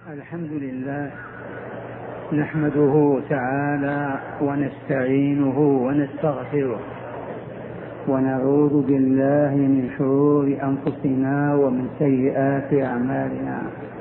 الحمد لله نحمده تعالى ونستعينه ونستغفره ونعوذ بالله من شرور أنفسنا ومن سيئات أعمالنا.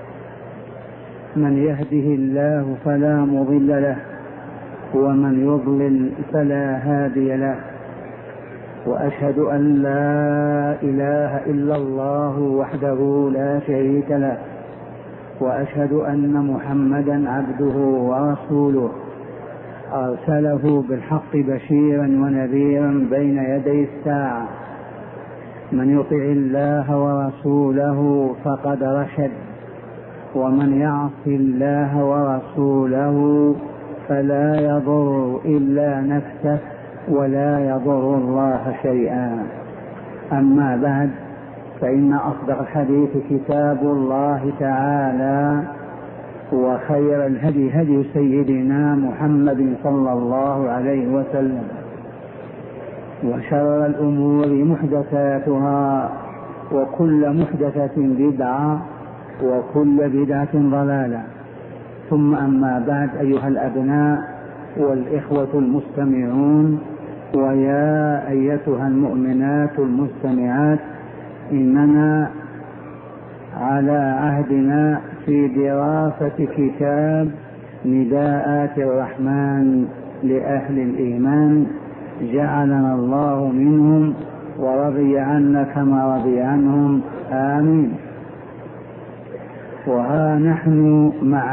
من يهده الله فلا مضل له ومن يضلل فلا هادي له، وأشهد أن لا إله إلا الله وحده لا شريك له، وأشهد أن محمدا عبده ورسوله أرسله بالحق بشيرا ونذيرا بين يدي الساعة. من يطع الله ورسوله فقد رشد، ومن يعص الله ورسوله فلا يضر إلا نفسه ولا يضر الله شيئا. أما بعد، فإن أصدق الحديث كتاب الله تعالى، وخير الهدي هدي سيدنا محمد صلى الله عليه وسلم، وشر الأمور محدثاتها، وكل محدثة بدعة، وكل بدعة ضلالة. ثم أما بعد، أيها الأبناء والإخوة المستمعون، ويا أيتها المؤمنات المستمعات، إننا على عهدنا في دراسة كتاب نداءات الرحمن لأهل الإيمان، جعلنا الله منهم ورضي عنا كما رضي عنهم، آمين. وها نحن مع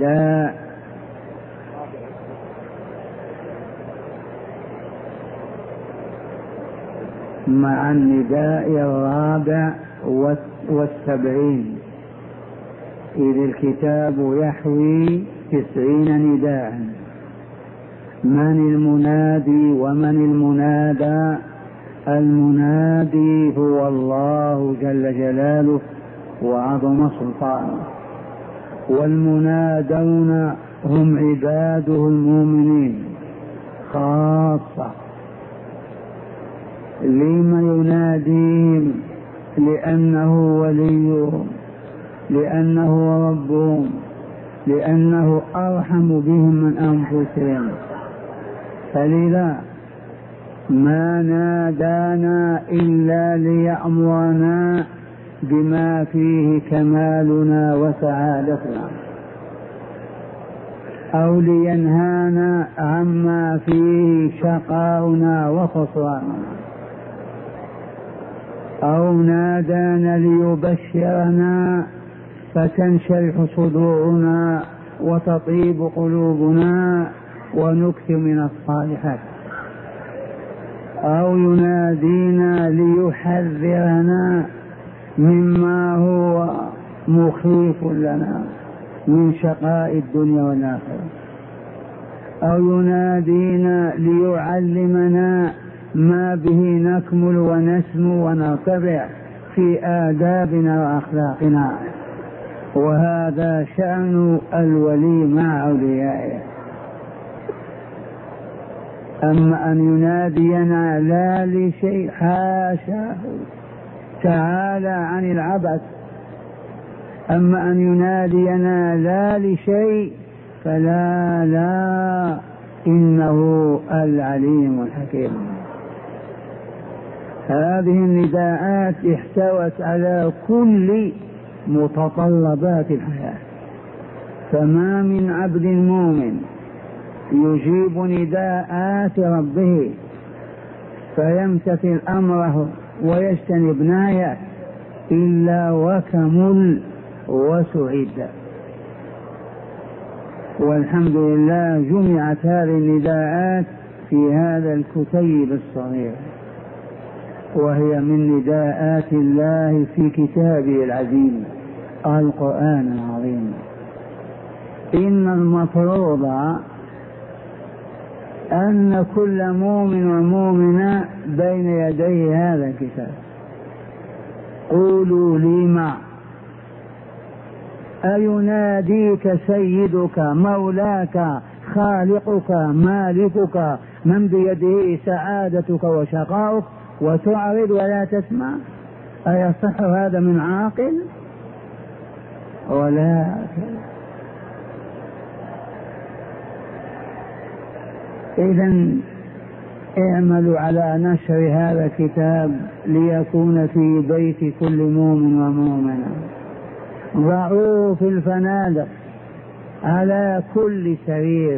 النداء الرابع والسبعين، إذ الكتاب يحوي 90 نداء. من المنادي ومن المنادى؟ المنادي هو الله جل جلاله وعظم سلطانه، والمنادون هم عباده المؤمنين خاصة. لما يناديهم؟ لأنه وليهم، لأنه ربهم، لأنه أرحم بهم من أنفسهم. فلذا ما نادانا إلا ليأمرنا بما فيه كمالنا وسعادتنا، أو لينهانا عما فيه شقاؤنا وخسراننا، أو نادانا ليبشرنا فتنشرح صدورنا وتطيب قلوبنا ونكثر من الصالحات، أو ينادينا ليحذرنا مما هو مخيف لنا من شقاء الدنيا والآخرة، أو ينادينا ليعلمنا ما به نكمل ونسمو ونرتفع في آدابنا وأخلاقنا. وهذا شأن الولي مع أوليائه. أما أن ينادينا لا لشيء، حاشاه تعالى عن العبث. أما أن ينادينا لا لشيء فلا إنه العليم الحكيم. هذه النداءات احتوت على كل متطلبات الحياة، فما من عبد مؤمن يجيب نداءات ربه فيمتثل أمره ويجتنب نهيه إلا وكمل وسعد. والحمد لله جمعت هذه النداءات في هذا الكتيب الصغير، وهي من نداءات الله في كتابه العزيز القرآن العظيم. إن المفروض أن كل مؤمن ومؤمنة بين يدي هذا الكتاب. قولوا لما أيناديك سيدك مولاك خالقك مالكك من بيده سعادتك وشقاؤك وتعرض ولا تسمع؟ أيصح هذا من عاقل؟ ولا إذن اعملوا على نشر هذا الكتاب ليكون في بيت كل مؤمن ومؤمنة. ضعوه في الفنادق على كل سرير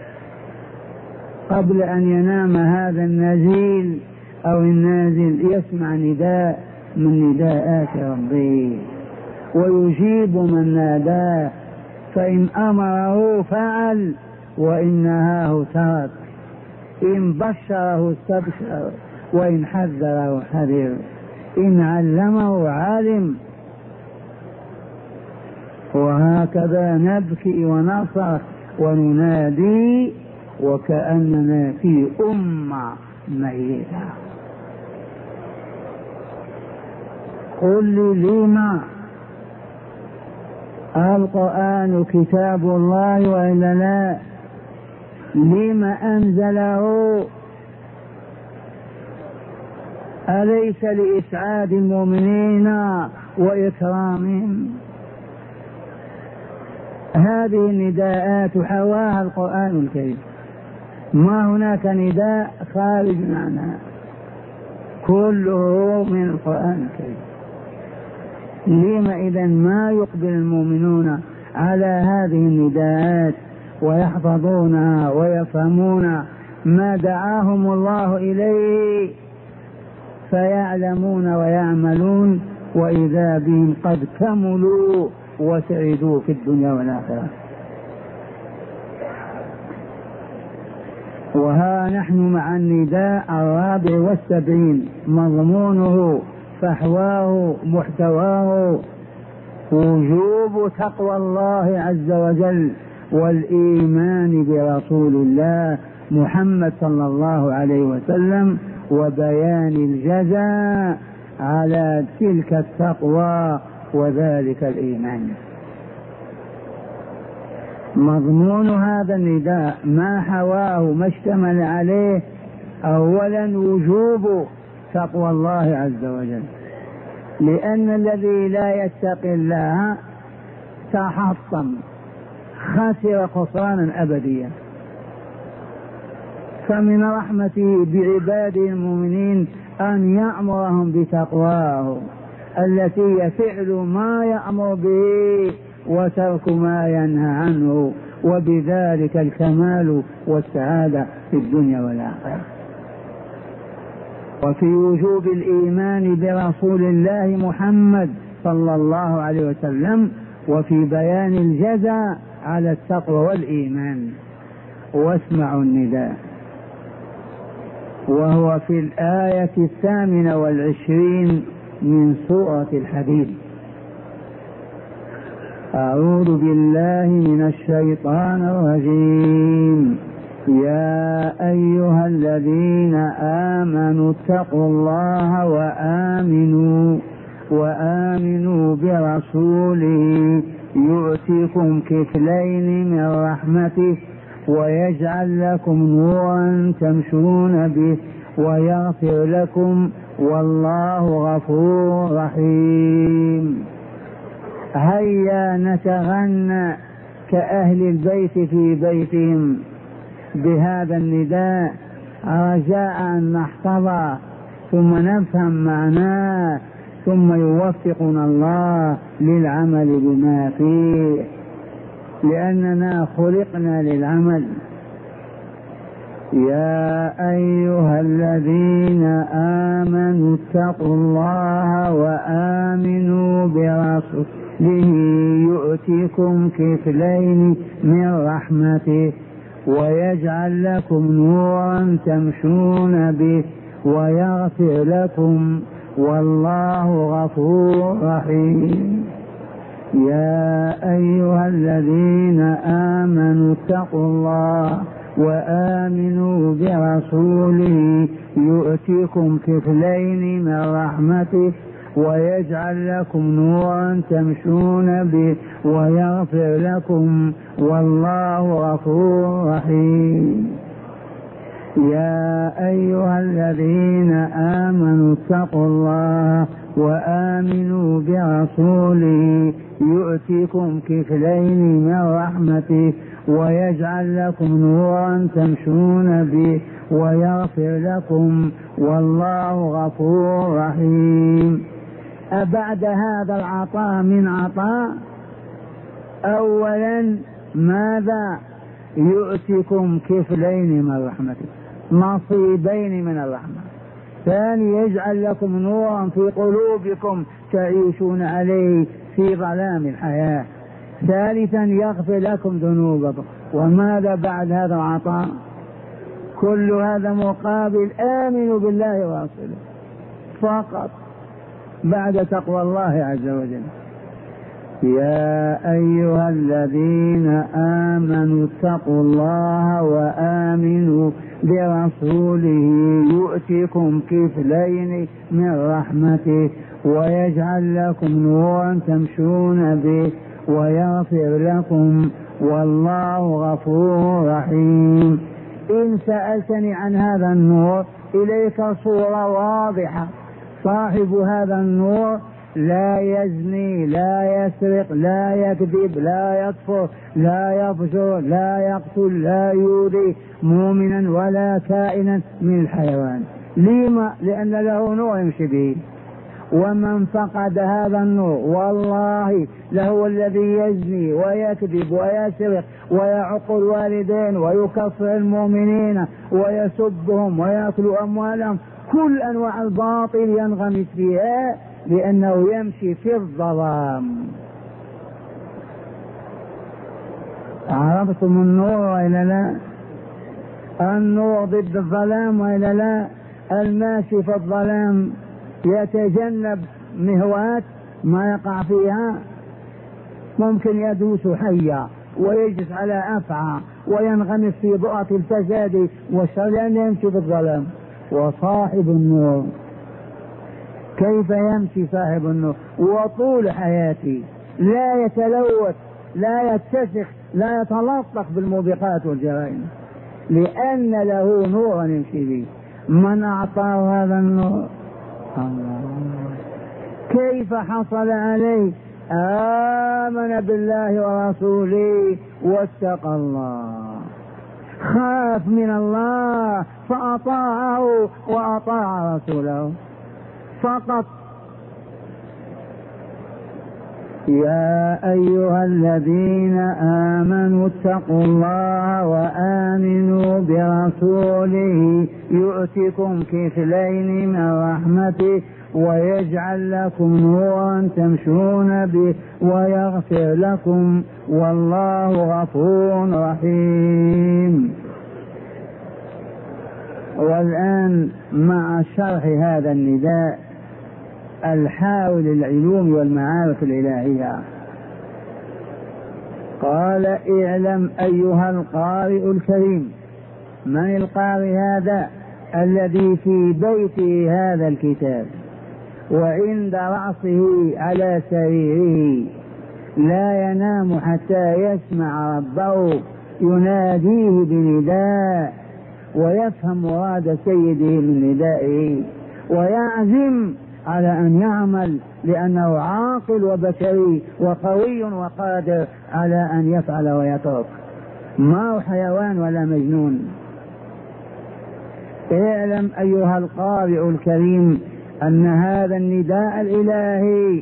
قبل أن ينام هذا النزيل أو النازل يسمع نداء من نداءات ربه ويجيب من ناداه، فإن أمره فعل وإن نهاه ترك، إن بشره استبشر وإن حذره حذر، إن علمه علم. وهكذا نبكي ونصرخ وننادي وكأننا في أمة ميتة. قل لي لما القرآن كتاب الله وإلا لا؟ لما أنزله؟ أليس لإسعاد المؤمنين وإكرامهم؟ هذه النداءات حواها القرآن الكريم، ما هناك نداء خارج عنها، كله من القرآن الكريم. لما إذن ما يقبل المؤمنون على هذه النداءات ويحفظونها ويفهمون ما دعاهم الله إليه فيعلمون ويعملون، وإذا بهم قد كملوا وسعدوا في الدنيا والآخرة. وها نحن مع النداء 74 مضمونه فحواه محتواه وجوب تقوى الله عز وجل والإيمان برسول الله محمد صلى الله عليه وسلم، وبيان الجزاء على تلك التقوى وذلك الإيمان. مضمون هذا النداء ما حواه ما اشتمل عليه: أولا وجوب تقوى الله عز وجل، لأن الذي لا يتقي الله تحطم خسر خسرانا أبديا. فمن رحمته بعباده المؤمنين أن يأمرهم بتقواه التي هي فعل ما يأمر به وترك ما ينهى عنه، وبذلك الكمال والسعادة في الدنيا والآخرة. وفي وجوب الإيمان برسول الله محمد صلى الله عليه وسلم، وفي بيان الجزاء على التقوى والإيمان. واسمعوا النداء، وهو في الآية 28 من سورة الحديد: أعوذ بالله من الشيطان الرجيم. يا أيها الذين آمنوا اتقوا الله وآمنوا برسوله يؤتكم كفلين من رحمته ويجعل لكم نورا تمشون به ويغفر لكم والله غفور رحيم. هيا نتغنى كأهل البيت في بيتهم بهذا النداء رجاء أن نحفظه ثم نفهم معناه، ثم يوفقنا الله للعمل بما فيه، لأننا خلقنا للعمل. يا أيها الذين آمنوا اتقوا الله وآمنوا برسوله يؤتكم كفلين من رحمته ويجعل لكم نورا تمشون به ويغفر لكم والله غفور رحيم. يا أيها الذين آمنوا اتقوا الله وآمنوا برسوله يؤتكم كفلين من رحمته ويجعل لكم نورا تمشون به ويغفر لكم والله غفور رحيم. يا أيها الذين آمنوا اتقوا الله وآمنوا برسوله يؤتكم كفلين من رحمته ويجعل لكم نورا تمشون به ويغفر لكم والله غفور رحيم. أبعد هذا العطاء من عطاء؟ أولا ماذا؟ يؤتكم كفلين من رحمته، نصيبين من الرحمة. ثاني يجعل لكم نورا في قلوبكم تعيشون عليه في ظلام الحياة. ثالثا يغفر لكم ذنوبكم. وماذا بعد هذا العطاء؟ كل هذا مقابل آمنوا بالله ورسوله فقط بعد تقوى الله عز وجل. يا أيها الذين آمنوا اتقوا الله وآمنوا برسوله يؤتكم كفلين من رحمته ويجعل لكم نورا تمشون به ويغفر لكم والله غفور رحيم. إن سألتني عن هذا النور إليك صورة واضحة. صاحب هذا النور لا يزني، لا يسرق، لا يكذب، لا يكفر، لا يفجر، لا يقتل، لا يؤذي مؤمنا ولا كائنا من الحيوان. لما؟ لأن له نور يمشي به. ومن فقد هذا النور والله له الذي يزني ويكذب ويسرق ويعق الوالدين ويكفر المؤمنين ويسبهم ويأكل أموالهم، كل أنواع الباطل ينغمس فيها لأنه يمشي في الظلام. عرفتم النور وإلا لا؟ النور ضد الظلام وإلا لا؟ الماشي في الظلام يتجنب مهوات ما يقع فيها، ممكن يدوس حيا ويجلس على أفعى وينغمس في بؤرة الفساد والشر يمشي في الظلام. وصاحب النور كيف يمشي صاحب النور؟ وطول حياتي لا يتلوث، لا يتسخ، لا يتلطخ بالموبقات والجرائم، لأن له نورا يمشي به. من أعطاه هذا النور؟ الله. كيف حصل عليه؟ آمن بالله ورسوله واتقى الله، خاف من الله فأطاعه وأطاع رسوله فقط. يا أيها الذين آمنوا اتقوا الله وآمنوا برسوله يؤتكم كفلين من رحمته ويجعل لكم نورا تمشون به ويغفر لكم والله غفور رحيم. والآن مع شرح هذا النداء الحاول العلوم والمعارف الإلهية. قال: اعلم أيها القارئ الكريم. من القارئ هذا؟ الذي في بيته هذا الكتاب وعند رأسه على سريره لا ينام حتى يسمع ربه يناديه بنداء ويفهم مراد سيده من ندائه ويعزم على أن يعمل، لأنه عاقل وبشري وقوي وقادر على أن يفعل ويترك، ما هو حيوان ولا مجنون. اعلم أيها القارئ الكريم أن هذا النداء الإلهي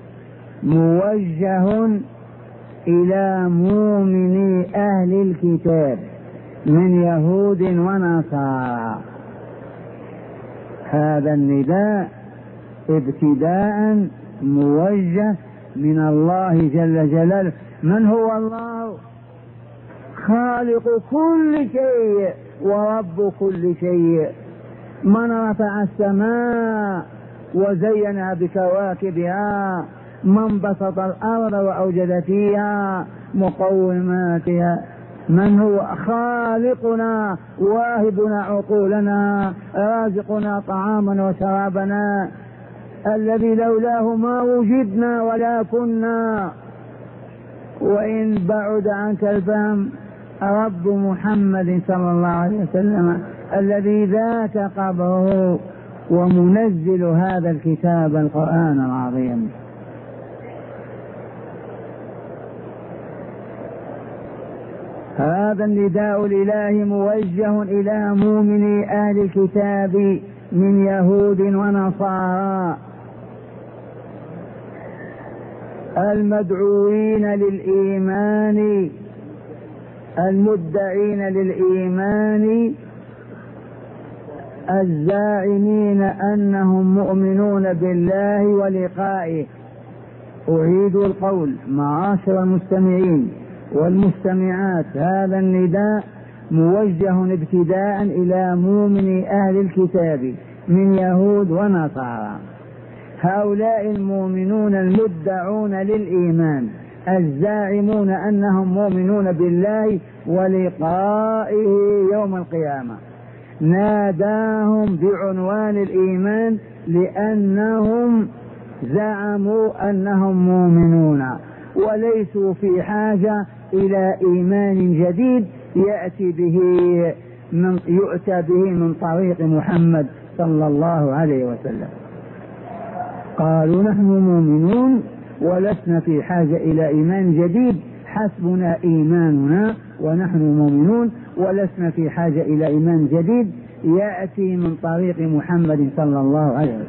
موجه إلى مؤمني أهل الكتاب من يهود ونصارى. هذا النداء ابتداء موجه من الله جل جلاله. من هو الله؟ خالق كل شيء ورب كل شيء. من رفع السماء وزينها بكواكبها، من بسط الأرض وأوجد فيها مقوماتها. من هو؟ خالقنا، واهبنا عقولنا، رازقنا طعامنا وشرابنا، الذي لولاه ما وجدنا ولا كنا. وإن بعد عنك الفهم، رب محمد صلى الله عليه وسلم الذي ذاك قبره ومنزل هذا الكتاب القرآن العظيم. هذا النداء الإلهي موجه إلى مؤمني أهل الكتاب من يهود ونصارى المدعوين للإيمان المدعين للإيمان الزاعمين أنهم مؤمنون بالله ولقائه. أعيد القول معاشر المستمعين والمستمعات، هذا النداء موجه ابتداء إلى مؤمني أهل الكتاب من يهود ونصارى. هؤلاء المؤمنون المدعون للإيمان الزاعمون أنهم مؤمنون بالله ولقائه يوم القيامة، ناداهم بعنوان الإيمان لأنهم زعموا أنهم مؤمنون وليسوا في حاجة إلى إيمان جديد يؤتى به من طريق محمد صلى الله عليه وسلم. قالوا نحن مؤمنون ولسنا في حاجة إلى إيمان جديد، حسبنا إيماننا ونحن مؤمنون ولسنا في حاجة إلى إيمان جديد يأتي من طريق محمد صلى الله عليه وسلم.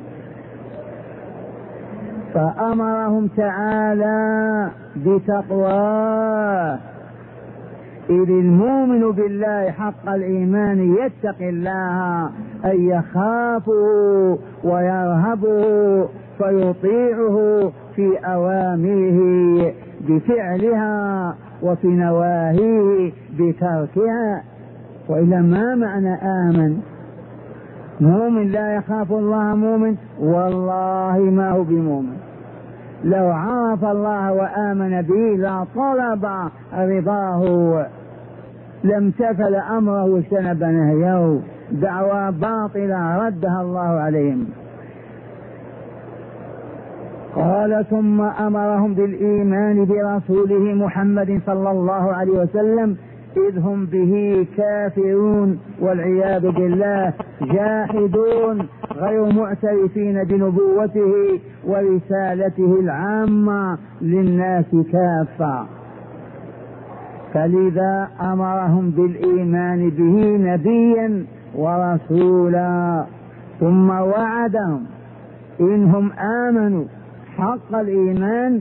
فأمرهم تعالى بتقواه، إذ المؤمن بالله حق الإيمان يتقي الله أن يخافه ويرهبه فيطيعه في أوامره بفعلها وفي نواهيه بتركها. وإلا ما معنى آمن؟ مؤمن لا يخاف الله مؤمن؟ والله ما هو بمؤمن. لو عرف الله وآمن به لطلب رضاه لامتثل أمره واجتنب نهيه. دعوى باطلة ردها الله عليهم. قال ثم أمرهم بالإيمان برسوله محمد صلى الله عليه وسلم إذ هم به كافرون والعياذ بالله، جاحدون غير معترفين بنبوته ورسالته العامة للناس كافة. فلذا أمرهم بالإيمان به نبيا ورسولا، ثم وعدهم إنهم آمنوا حق الإيمان،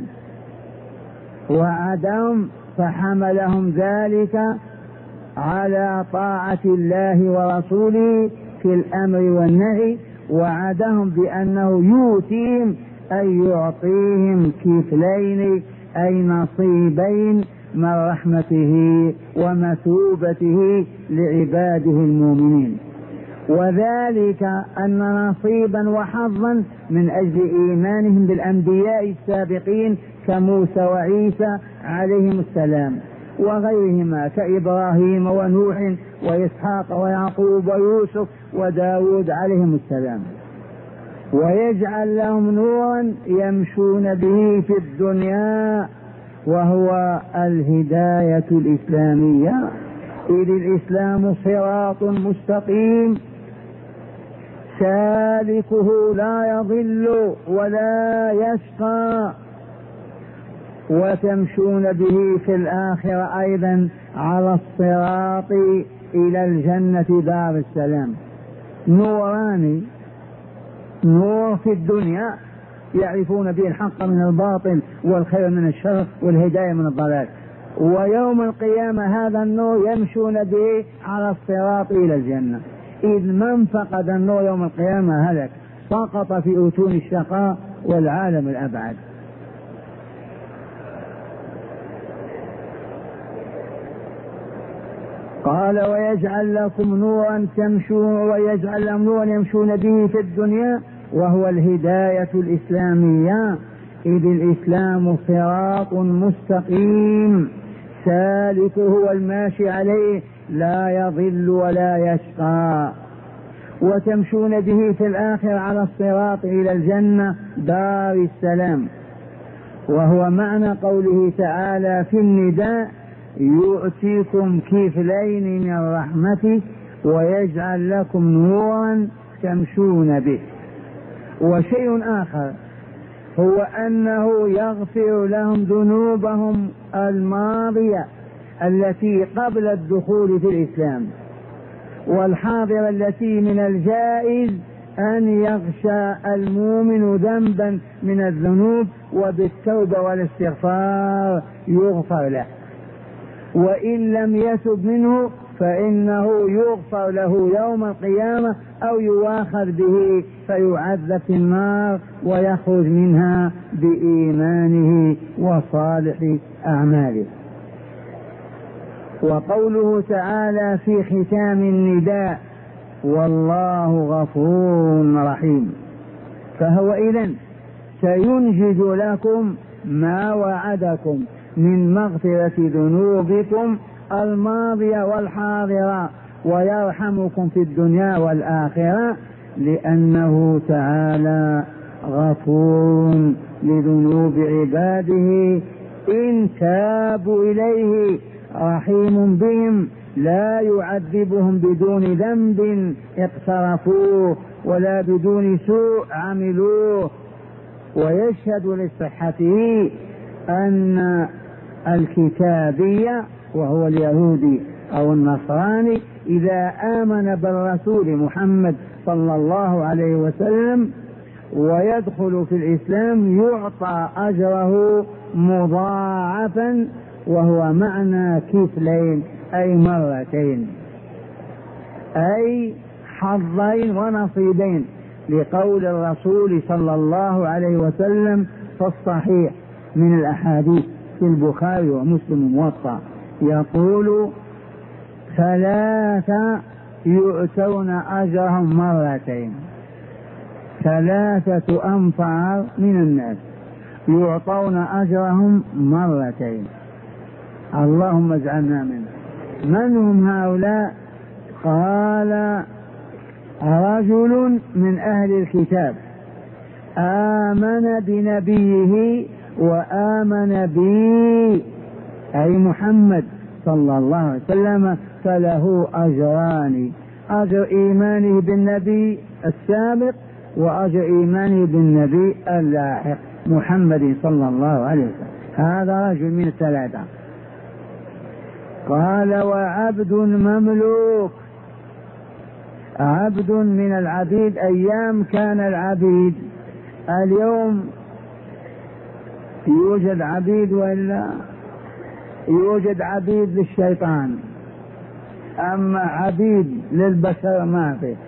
وعدهم فحملهم ذلك على طاعة الله ورسوله في الأمر والنهي، وعدهم بأنه يؤتيهم أي يعطيهم كفلين أي نصيبين من رحمته ومثوبته لعباده المؤمنين، وذلك أن نصيبا وحظا من أجل إيمانهم بالأنبياء السابقين كموسى وعيسى عليهم السلام وغيرهما كإبراهيم ونوح وإسحاق ويعقوب ويوسف وداود عليهم السلام، ويجعل لهم نورا يمشون به في الدنيا وهو الهداية الإسلامية، إذ الإسلام صراط مستقيم سالكه لا يضل ولا يشقى، وتمشون به في الآخرة أيضا على الصراط إلى الجنة دار السلام. نوران، نور في الدنيا يعرفون به الحق من الباطل والخير من الشر والهداية من الضلال، ويوم القيامة هذا النور يمشون به على الصراط إلى الجنة. إذ من فقد النور يوم القيامة هلك، سقط في أتون الشقاء والعالم الأبعد. قال ويجعل لكم نورا تمشون، ويجعل لهم نورا يمشون به في الدنيا وهو الهداية الإسلامية، إذ الإسلام صراط مستقيم سالكه والماشي عليه لا يضل ولا يشقى، وتمشون به في الآخر على الصراط إلى الجنة دار السلام، وهو معنى قوله تعالى في النداء يؤتيكم كفلين من رحمته ويجعل لكم نورا تمشون به. وشيء آخر هو أنه يغفر لهم ذنوبهم الماضية التي قبل الدخول في الإسلام، والحاضرة التي من الجائز أن يغشى المؤمن ذنبا من الذنوب وبالتوبة والاستغفار يغفر له، وإن لم يتب منه فإنه يغفر له يوم القيامة أو يؤاخذ به فيعذب في النار ويخرج منها بإيمانه وصالح أعماله. وقوله تعالى في ختام النداء: والله غفور رحيم، فهو إذن سينجز لكم ما وعدكم من مغفرة ذنوبكم الماضية والحاضرة، ويرحمكم في الدنيا والآخرة، لأنه تعالى غفور لذنوب عباده إن تابوا إليه، رحيم بهم لا يعذبهم بدون ذنب اقترفوه ولا بدون سوء عملوه. ويشهد لصحته أن الكتابي وهو اليهودي أو النصراني إذا آمن بالرسول محمد صلى الله عليه وسلم ويدخل في الإسلام يعطى أجره مضاعفا، وهو معنى كفلين أي مرتين، أي حظين ونصيبين، لقول الرسول صلى الله عليه وسلم في الصحيح من الأحاديث في البخاري ومسلم موطأ يقول: 3 يؤتون أجرهم مرتين، 3 أنفار من الناس يعطون أجرهم مرتين، اللهم اجعلنا منهم. من هم هؤلاء؟ قال: رجل من أهل الكتاب آمن بنبيه وآمن بي أي محمد صلى الله عليه وسلم، فله أجران: أجر إيمانه بالنبي السابق وأجر إيمانه بالنبي اللاحق محمد صلى الله عليه وسلم. هذا رجل من 3. قال: وعبد مملوك، عبد من العبيد أيام كان العبيد، اليوم يوجد عبيد ولا يوجد عبيد للشيطان، أما عبيد للبشر ما فيه.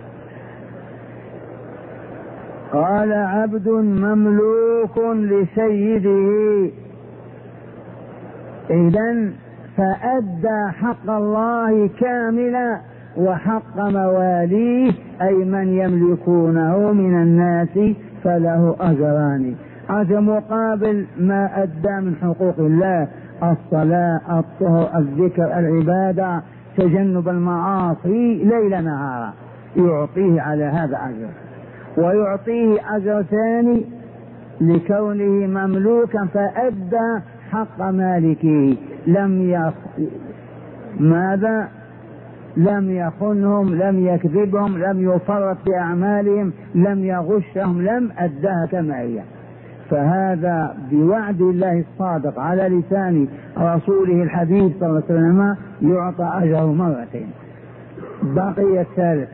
قال: عبد مملوك لسيده، إذن فأدى حق الله كاملا وحق مواليه أي من يملكونه من الناس، فله أجران: أجر مقابل ما أدى من حقوق الله، الصلاة، الطهر، الذكر، العبادة، تجنب المعاصي ليل نهارا، يعطيه على هذا أجر. ويعطيه أجر ثاني لكونه مملوكا فأدى حق مالكه، لم يخنهم، لم يكذبهم، لم يفرط في أعمالهم، لم يغشهم، لم أداها كما هي. فهذا بوعد الله الصادق على لسان رسوله الحبيب صلى الله عليه وسلم يعطى أجره مرتين. بقي الثالث.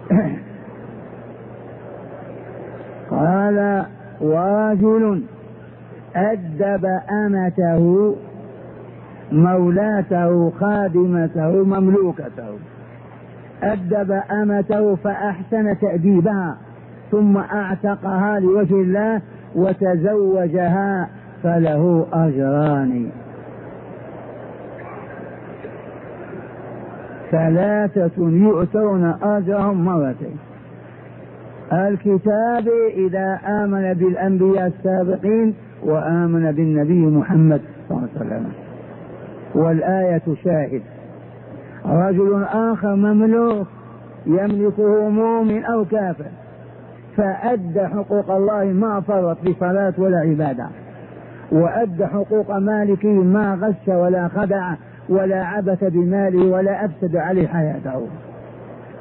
قال: ورجل أدب أمته مولاته خادمته مملوكته، أدب أمته فأحسن تأديبها ثم أعتقها لوجه الله وتزوجها، فله أجران: 3 يؤتون أجرهم مرتين: الكتاب إذا آمن بالأنبياء السابقين وآمن بالنبي محمد صلى الله عليه وسلم. والآية شاهد. رجل آخر مملوك يملكه مؤمن أو كافر فأدى حقوق الله ما فرط في صلاة ولا عبادة، وأدى حقوق مالكه ما غش ولا خدع ولا عبث بماله ولا أفسد عليه حياته،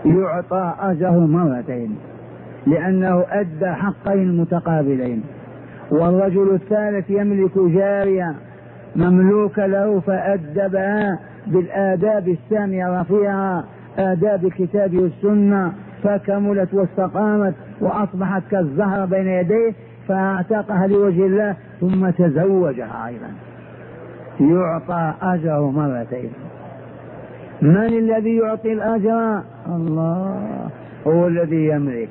يعطى أجره مرتين لأنه أدى حقين متقابلين. والرجل الثالث يملك جارية مملوك له فأدبها بالآداب السامية الرفيعة، آداب الكتاب والسنة، فكملت واستقامت وأصبحت كالزهرة بين يديه، فاعتقها لوجه الله ثم تزوجها أيضا، يعطى أجره مرتين. من الذي يعطي الأجر؟ الله هو الذي يملك.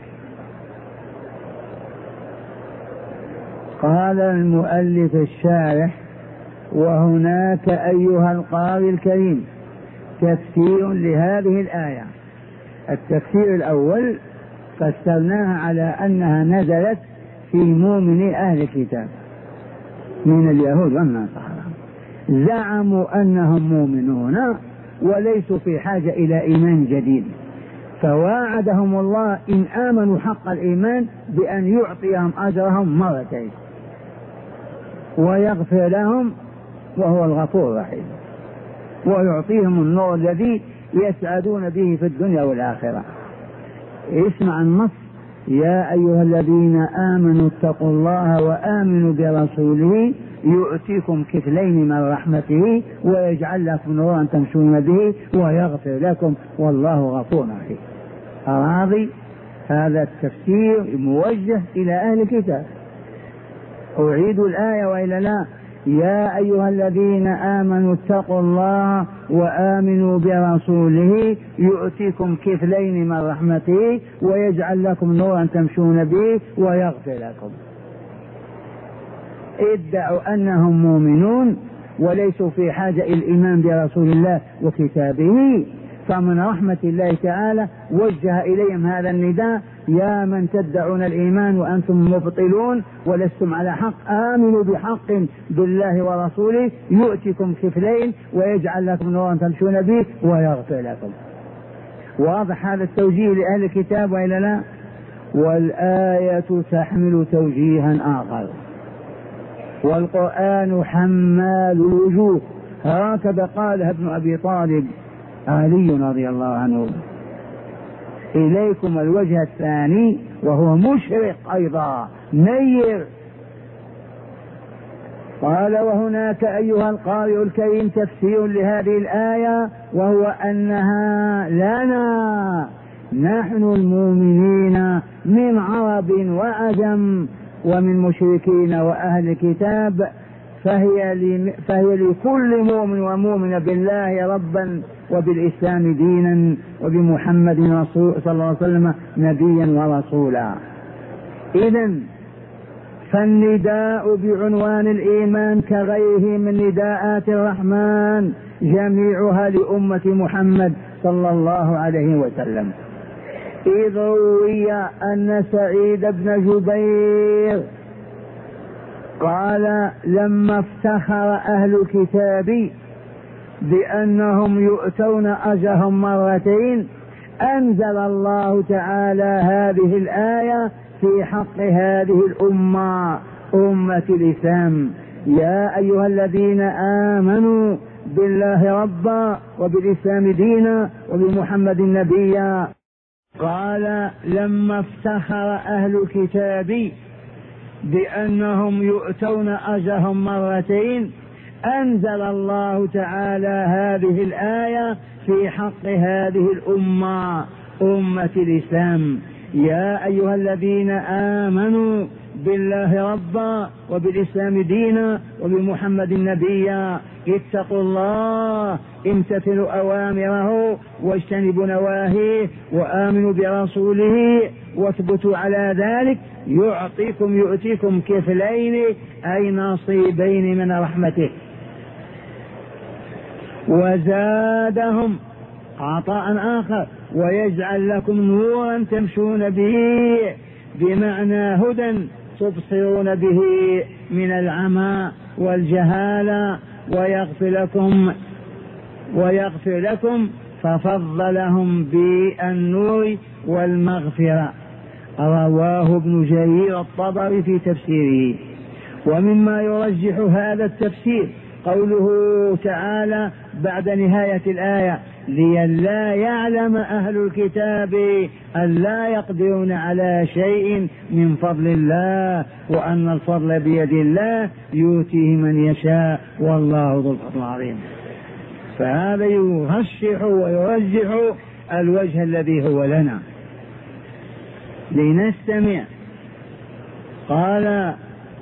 قال المؤلف الشارح: وهناك أيها القارئ الكريم تفسير لهذه الآية. التفسير الأول فسرناها على أنها نزلت في مؤمني أهل الكتاب من اليهود والنصارى، زعموا أنهم مؤمنون وليسوا في حاجة إلى إيمان جديد، فواعدهم الله إن آمنوا حق الإيمان بأن يعطيهم أجرهم مرتين ويغفر لهم وهو الغفور الرحيم، ويعطيهم النور الذي يسعدون به في الدنيا والآخرة. اسمع النص: يا أيها الذين آمنوا اتقوا الله وآمنوا برسوله يؤتيكم كفلين من رحمته ويجعل لكم نورا تمشون به ويغفر لكم والله غفور رحيم. أراضي هذا التفسير موجه إلى أهل الكتاب. أعيد الآية وإلا لا؟ يا أيها الذين آمنوا اتقوا الله وآمنوا برسوله يؤتيكم كفلين من رحمته ويجعل لكم نورا تمشون به ويغفر لكم. ادعوا أنهم مؤمنون وليسوا في حاجة إلى الإيمان برسول الله وكتابه، فمن رحمة الله تعالى وجه إليهم هذا النداء: يا من تدعون الإيمان وأنتم مبطلون ولستم على حق، آمنوا بحق بالله ورسوله يؤتكم كفلين ويجعل لكم نورا تمشون به ويغفر لكم. واضح هذا التوجيه لأهل الكتاب وإلا لا؟ والآية تحمل توجيها آخر: والقرآن حمال الوجوه، هكذا قالها ابن أبي طالب علي رضي الله عنه. إليكم الوجه الثاني وهو مشرق أيضا نير. قال: وهناك أيها القارئ الكريم تفسير لهذه الآية، وهو أنها لنا نحن المؤمنين من عرب وعجم ومن مشركين وأهل الكتاب، فهي لكل مؤمن ومؤمن بالله ربا وبالإسلام دينا وبمحمد صلى الله عليه وسلم نبيا ورسولا. إذن فالنداء بعنوان الإيمان كغيره من نداءات الرحمن جميعها لأمة محمد صلى الله عليه وسلم. إذ روي أن سعيد بن جبير قال: لما افتخر أهل الكتاب بأنهم يؤتون أجرهم مرتين أنزل الله تعالى هذه الآية في حق هذه الأمة، أمة الإسلام: يا أيها الذين آمنوا بالله ربا وبالإسلام دينا وبمحمد نبيا. قال: لما افتخر أهل الكتاب بأنهم يؤتون أجرهم مرتين أنزل الله تعالى هذه الآية في حق هذه الأمة، أمة الإسلام: يا أيها الذين آمنوا بالله ربا وبالإسلام دينا وبمحمد نبيا اتقوا الله، امتثلوا أوامره واجتنبوا نواهيه وآمنوا برسوله واثبتوا على ذلك يؤتيكم كفلين أي نصيبين من رحمته. وزادهم عطاء آخر: ويجعل لكم نورا تمشون به، بمعنى هدى تبصرون به من العمى والجهالة، ويغفر لكم ففضلهم بالنور والمغفرة. رواه ابن جرير الطبري في تفسيره. ومما يرجح هذا التفسير قوله تعالى بعد نهاية الآية: لئلا يعلم أهل الكتاب أن لا يقدرون على شيء من فضل الله وأن الفضل بيد الله يؤتيه من يشاء والله ذو الفضل العظيم. فهذا يرشح ويرجح الوجه الذي هو لنا. لنستمع. قال: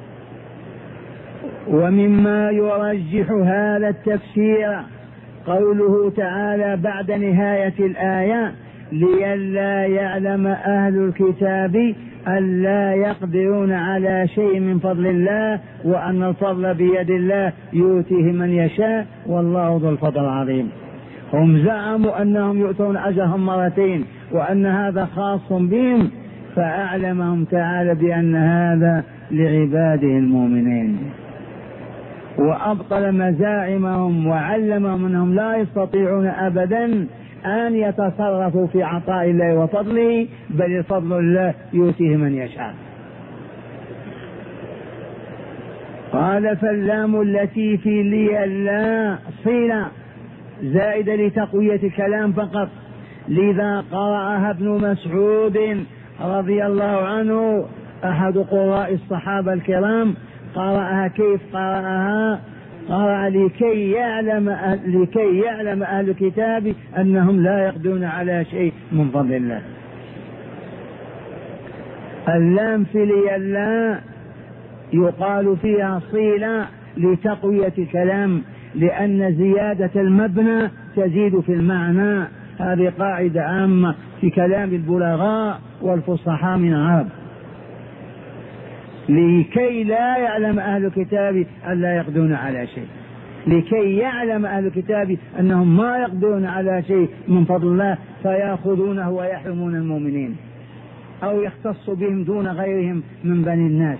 ومما يرجح هذا التفسير قوله تعالى بعد نهاية الآية: لئلا يعلم أهل الكتاب أن لا يقدرون على شيء من فضل الله وأن الفضل بيد الله يؤتيه من يشاء والله ذو الفضل العظيم. هم زعموا أنهم يؤتون أجرهم مرتين وأن هذا خاص بهم، فأعلمهم تعالى بأن هذا لعباده المؤمنين، وأبطل مزاعمهم وعلمهم أنهم لا يستطيعون أبدا أن يتصرفوا في عطاء الله وفضله، بل الفضل الله يؤتيه من يشاء. قال: فاللام التي في لئلا صلة زائدة لتقوية الكلام فقط، لذا قرأها ابن مسعود رضي الله عنه أحد قراء الصحابة الكرام. قرأها كيف قرأها؟ قرأ: لكي يعلم أهل الكتاب أنهم لا يقدرون على شيء من فضل الله. اللام في لئلا يقال فيها صلة لتقوية الكلام، لأن زيادة المبنى تزيد في المعنى. هذه قاعدة عامة في كلام البلغاء والفصحاء من العرب. لكي لا يعلم أهل الكتاب أن لا يقدرون على شيء، لكي يعلم أهل الكتاب أنهم ما يقدرون على شيء من فضل الله فيأخذونه ويحرمون المؤمنين أو يختص بهم دون غيرهم من بني الناس.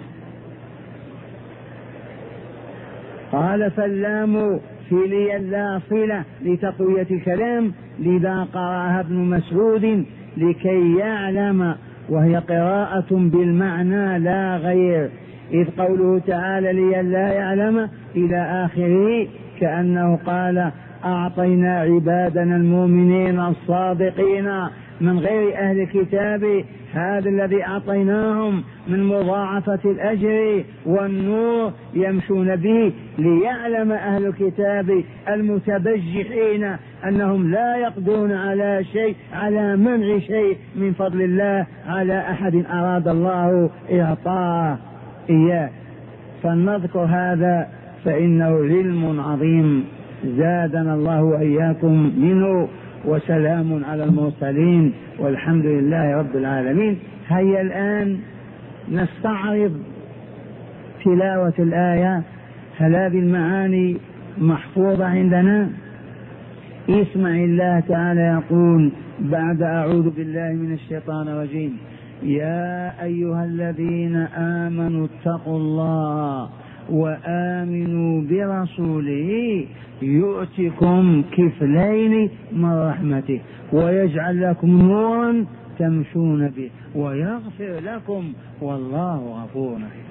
قال: فاللام في لئلا صلة لتقوية الكلام، لذا قرأها ابن مسعود لكي يعلم، وهي قراءة بالمعنى لا غير، إذ قوله تعالى لئلا يعلم إلى آخره كأنه قال: أعطينا عبادنا المؤمنين الصادقين من غير أهل الكتاب هذا الذي أعطيناهم من مضاعفة الأجر والنور يمشون به، ليعلم أهل الكتاب المتبجحين أنهم لا يقدرون على شيء، على منع شيء من فضل الله على أحد أراد الله إعطاه إياه. فلنذكر هذا فإنه علم عظيم زادنا الله وإياكم منه، وسلام على المرسلين والحمد لله رب العالمين. هيا الآن نستعرض تلاوة الآية. هل هذه المعاني محفوظة عندنا؟ اسمع الله تعالى يقول بعد أعوذ بالله من الشيطان الرجيم: يا أيها الذين آمنوا اتقوا الله وآمنوا برسوله يؤتكم كفلين من رحمته ويجعل لكم نورا تمشون به ويغفر لكم والله غفور رحيم.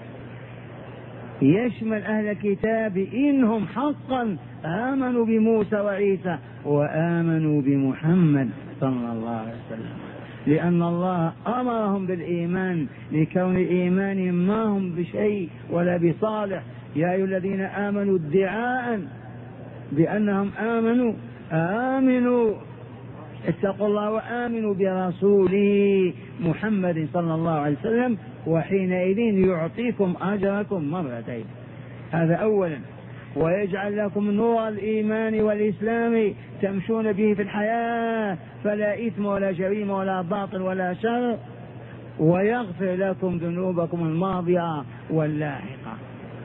يشمل أهل الكتاب إنهم حقا آمنوا بموسى وعيسى وآمنوا بمحمد صلى الله عليه وسلم، لأن الله أمرهم بالإيمان لكون إيمانهم ما هم بشيء ولا بصالح. يا أيها الذين آمنوا ادعاء بأنهم آمنوا اتقوا الله وآمنوا برسوله محمد صلى الله عليه وسلم وحينئذ يعطيكم أجركم مرتين. هذا أولا. ويجعل لكم نور الإيمان والإسلام تمشون به في الحياة فلا إثم ولا جريمة ولا باطل ولا شر، ويغفر لكم ذنوبكم الماضية واللاحقة.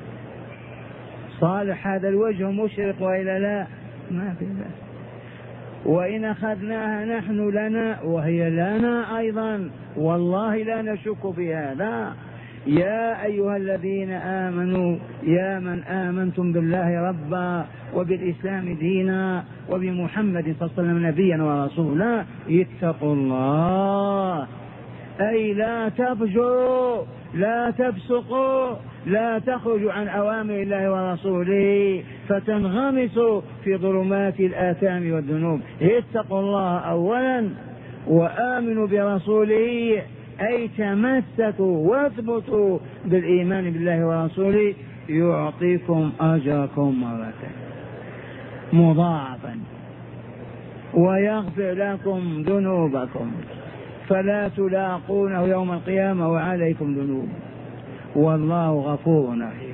صالح هذا الوجه مشرق وإلا لا؟ ما في بأس. وإن أخذناها نحن لنا وهي لنا أيضا، والله لا نشك في هذا. يا أيها الذين آمنوا، يا من آمنتم بالله ربا وبالإسلام دينا وبمحمد صلى الله عليه وسلم نبيا ورسولا اتقوا الله، أي لا تفجروا لا تفسقوا، لا تخرجوا عن أوامر الله ورسوله فتنغمسوا في ظلمات الآثام والذنوب. اتقوا الله أولا وآمنوا برسوله، أي تمسكوا واثبتوا بالإيمان بالله ورسوله، يعطيكم أجركم مرتين مضاعفا ويغفر لكم ذنوبكم فلا تلاقونه يوم القيامة وعليكم ذنوب، والله غفور رحيم.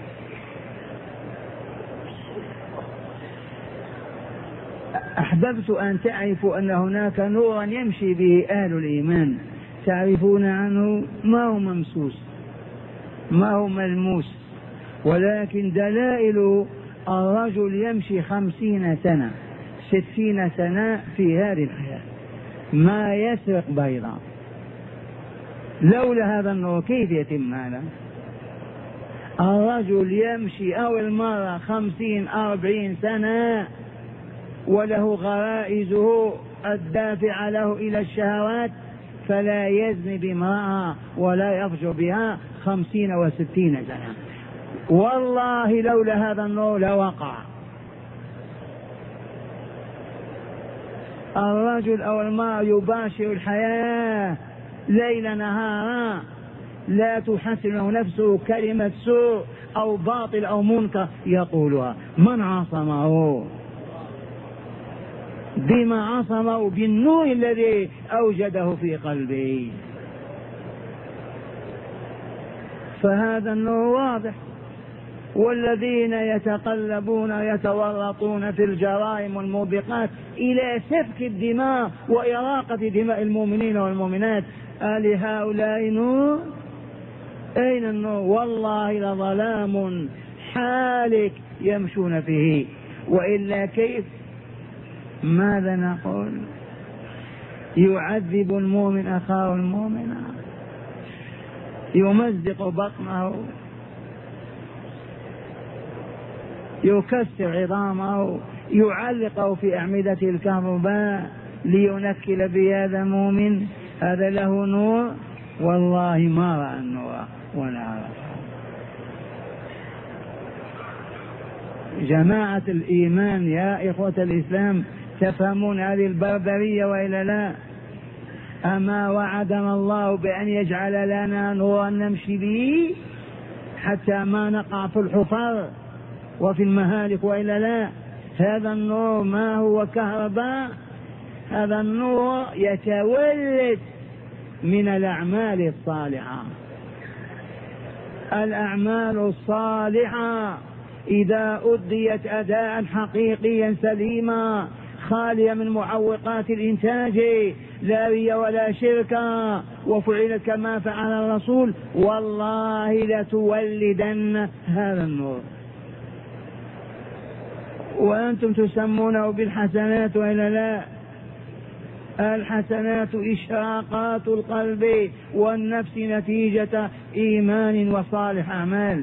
أحببت أن تعرفوا أن هناك نورا يمشي به أهل الإيمان، تعرفون عنه ما هو ممسوس ما هو ملموس، ولكن دلائل الرجل يمشي 50 سنة 60 سنة في هذه الحياة ما يسرق بيضا، لولا هذا النور كيف يتم هذا؟ الرجل يمشي أو المرأة 50-40 سنة وله غرائزه الدافعة له إلى الشهوات، فلا يزني بامرأة ولا يفجر بها 50 و60 سنة، والله لولا هذا النور لوقع. الرجل أو المرأة يباشر الحياة ليل نهارا، لا تحسن نفسه كلمة سوء أو باطل أو منكر يقولها. من عصمه؟ بما عصمه بالنور الذي أوجده في قلبه. فهذا النور واضح. والذين يتقلبون يتورطون في الجرائم والموبقات إلى سفك الدماء وإراقة دماء المؤمنين والمؤمنات، ألهؤلاء نور؟ أين النور؟ والله لظلام حالك يمشون فيه، وإلا كيف؟ ماذا نقول؟ يعذب المؤمن أخاه المؤمن، يمزق بطنه، يكسر عظامه، يعلقه في أعمدة الكهرباء لينكل بهذا مؤمن. هذا له نور؟ والله ما رأى النور ولا عرفه. جماعة الإيمان يا إخوة الإسلام، تفهمون هذه البربرية وإلا لا؟ أما وعدنا الله بأن يجعل لنا نورا نمشي به حتى ما نقع في الحفر وفي المهالك وإلا لا؟ هذا النور ما هو كهرباء، هذا النور يتولد من الأعمال الصالحة. الأعمال الصالحة إذا أديت أداء حقيقيا سليما خاليا من معوقات الإنتاج، لا رياء ولا شركا، وفعلت كما فعل الرسول، والله لتولدن هذا النور. وأنتم تسمونه بالحسنات وإلا لا؟ الحسنات إشراقات القلب والنفس نتيجة إيمان وصالح أعمال.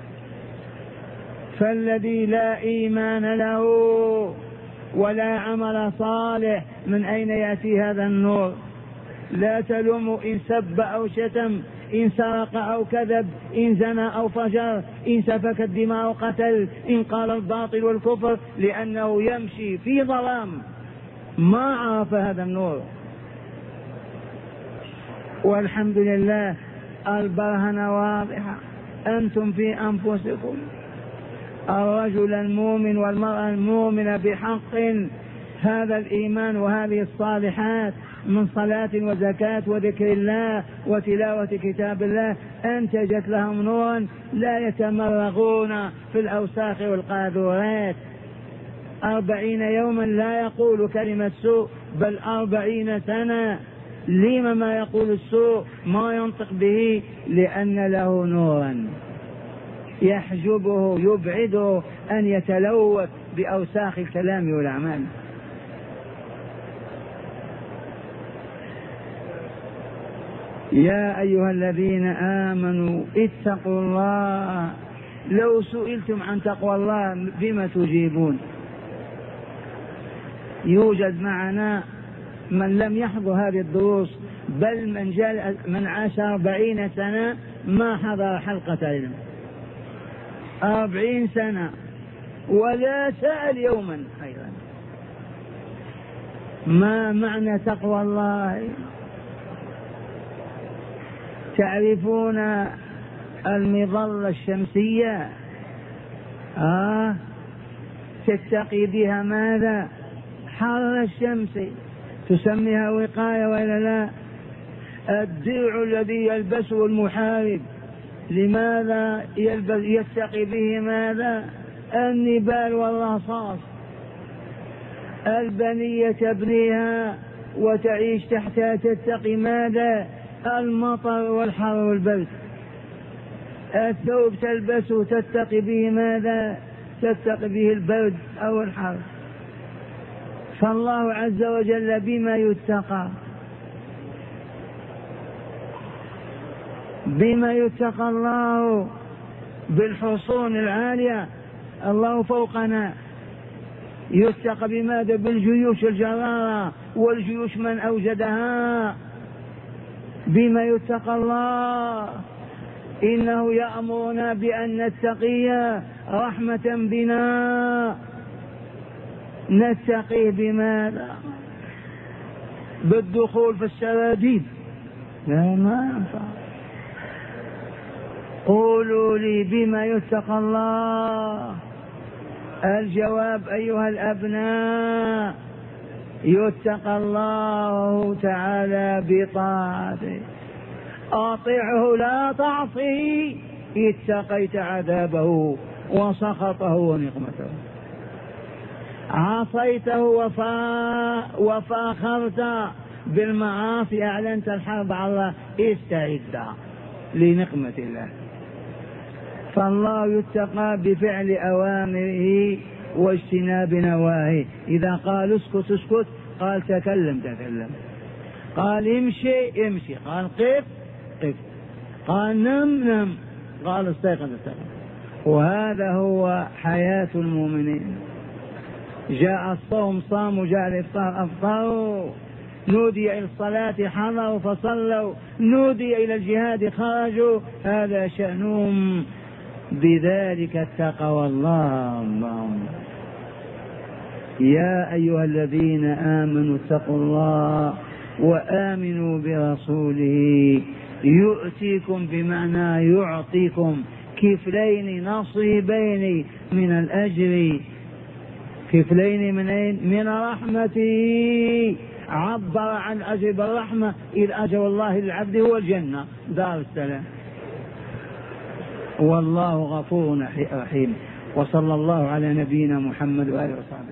فالذي لا إيمان له ولا عمل صالح من أين يأتي هذا النور؟ لا تلوموا إن سب أو شتم، إن سرق أو كذب، إن زنى أو فجر، إن سفك الدماء أو قتل، إن قال الباطل والكفر، لأنه يمشي في ظلام ما عرف هذا النور. والحمد لله البرهنة واضحة، أنتم في أنفسكم. الرجل المؤمن والمرأة المؤمنة بحق، هذا الإيمان وهذه الصالحات من صلاة وزكاة وذكر الله وتلاوة كتاب الله أنتجت لهم نورا لا يتمرغون في الأوساخ والقاذورات. 40 يوما لا يقول كلمة سوء، بل 40 سنة. لما ما يقول السوء ما ينطق به؟ لأن له نورا يحجبه يبعده أن يتلوث بأوساخ الكلام والأعمال. يا أيها الذين آمنوا اتقوا الله. لو سئلتم عن تقوى الله بما تجيبون؟ يوجد معنا من لم يحضر هذه الدروس، بل من عاش 40 سنة ما حضر حلقة علم 40 سنة ولا سأل يوما خيرا. ما معنى تقوى الله؟ تعرفون المظلة الشمسية تتقي بها ماذا؟ حر الشمس، تسميها وقاية ولا لا؟ الدرع الذي يلبسه المحارب لماذا يتقي به ماذا؟ النبال والرصاص. البنية تبنيها وتعيش تحتها تتقي ماذا؟ المطر والحر والبرد. الثوب تلبسه تتقي به ماذا؟ تتقي به البرد أو الحر. فالله عز وجل بما يتقى؟ بما يتقى الله؟ بالحصون العالية، الله فوقنا. يتقى بماذا؟ بالجيوش الجرارة والجيوش من أوجدها. بما يتقى الله؟ إنه يأمرنا بأن نتقي رحمة بنا. نتقيه بماذا؟ بالدخول في السراديب؟ لا، ما ينفع. قولوا لي بما يتقى الله؟ الجواب أيها الأبناء: يتقى الله تعالى بطاعته. أطيعه لا تعصيه، اتقيت عذابه وسخطه ونقمته. عصيته وفاخرت بالمعاصي، أعلنت الحرب على الله، استعد لنقمة الله. فالله يتقى بفعل أوامره واجتناب نواهيه. إذا قال اسكت اسكت، قال تكلم تكلم، قال امشي امشي، قال قف قف، قال نم نم، قال استيقظ استيقظ. وهذا هو حياة المؤمنين. جاء الصوم صاموا، جاء الإفطار أفطروا، نودي إلى الصلاة حضروا فصلوا، نودي إلى الجهاد خرجوا. هذا شأنهم، بذلك التقوى الله. اللهم يا أيها الذين آمنوا اتقوا الله وآمنوا برسوله يؤتيكم، بمعنى يعطيكم كفلين نصيبين من الأجر. كفلين من رحمته. عبر عن أجر بالرحمة، إذ أجر الله للعبد هو الجنة دار السلام. والله غفور رحيم. وصلى الله على نبينا محمد وآله وصحبه.